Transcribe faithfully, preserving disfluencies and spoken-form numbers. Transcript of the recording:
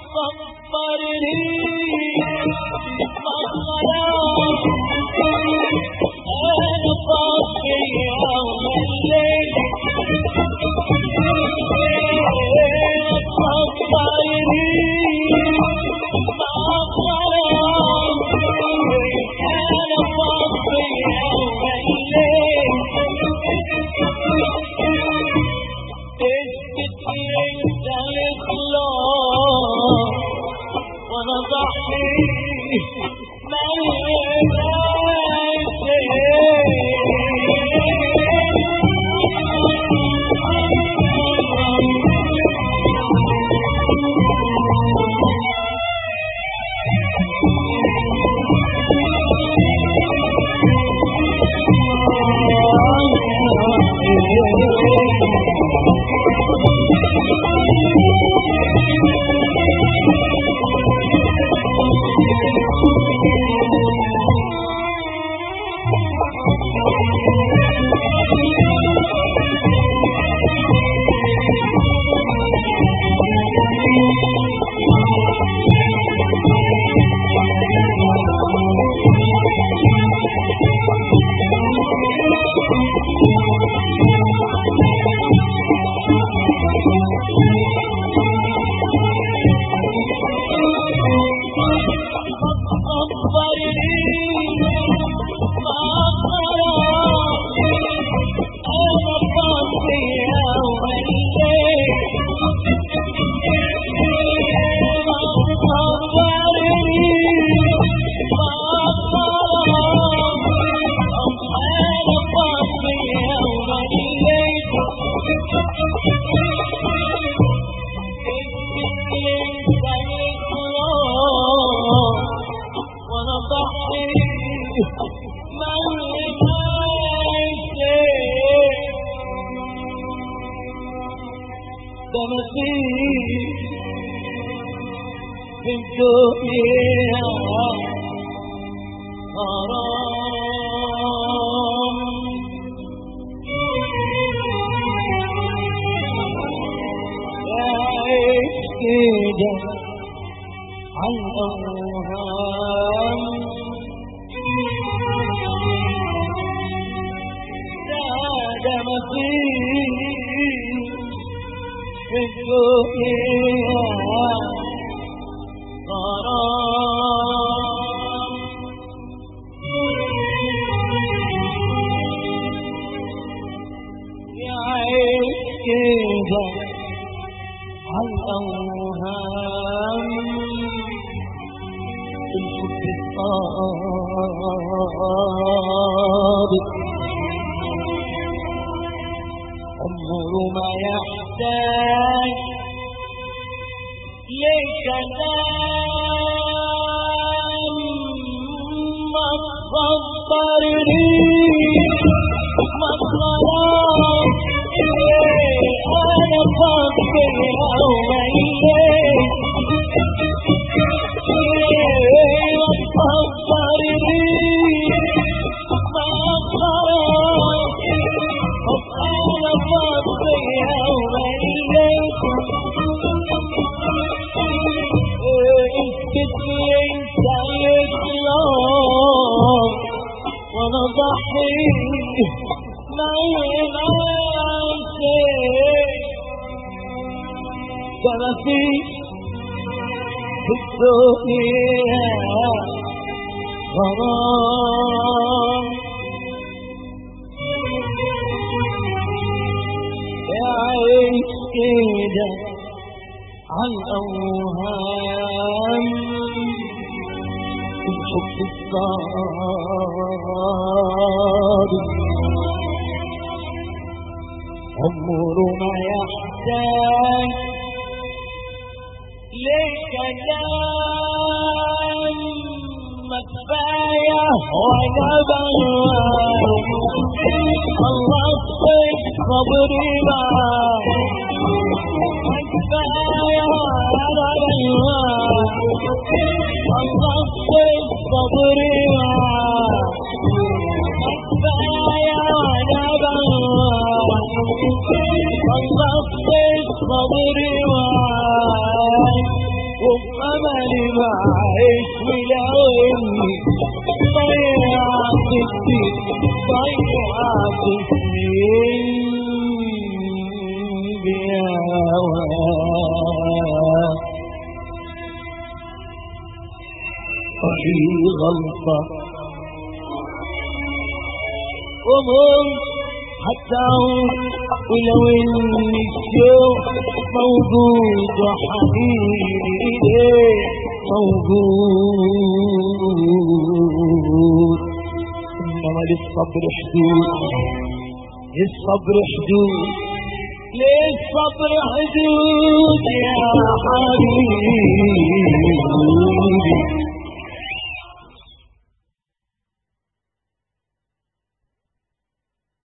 صبرني بالغلام انا صافي يوم الليل صبرني بالغلام انا صافي يوم الليل اسكت انت الخلاص وانا ضحي في الدنيا غرام يعيش كده عالأوهام ده ما فيه في الدنيا غرام يعيش كده عالأوهام الحب الصادق عمره ما يحتاج لكلام ما تصبرني ما خلاص انا صبري يوم الليل صبرني ما خلاص انا صبري يوم الليل انت الاسلام وانا ضحي ما يناسي ده ما فيش في الدنيا غرام يعيش كده عالأوهام الحب الصادق عمره ما يحتاج لكلام ما كفاية وانا بهواه الله صبري معاه كفاية وانا بهواه الله صبري معاه كفاية وانا بهواه الله صبري معاه وبأملي بعيش ولو إني ضيعت الدين ضيعت السنين بهواك وفي غلطة ومر حتى ولو ان الشوق موجود وحنيني اليه موجود انما للصبر حدود للصبر حدود للصبر حدود يا حبيبي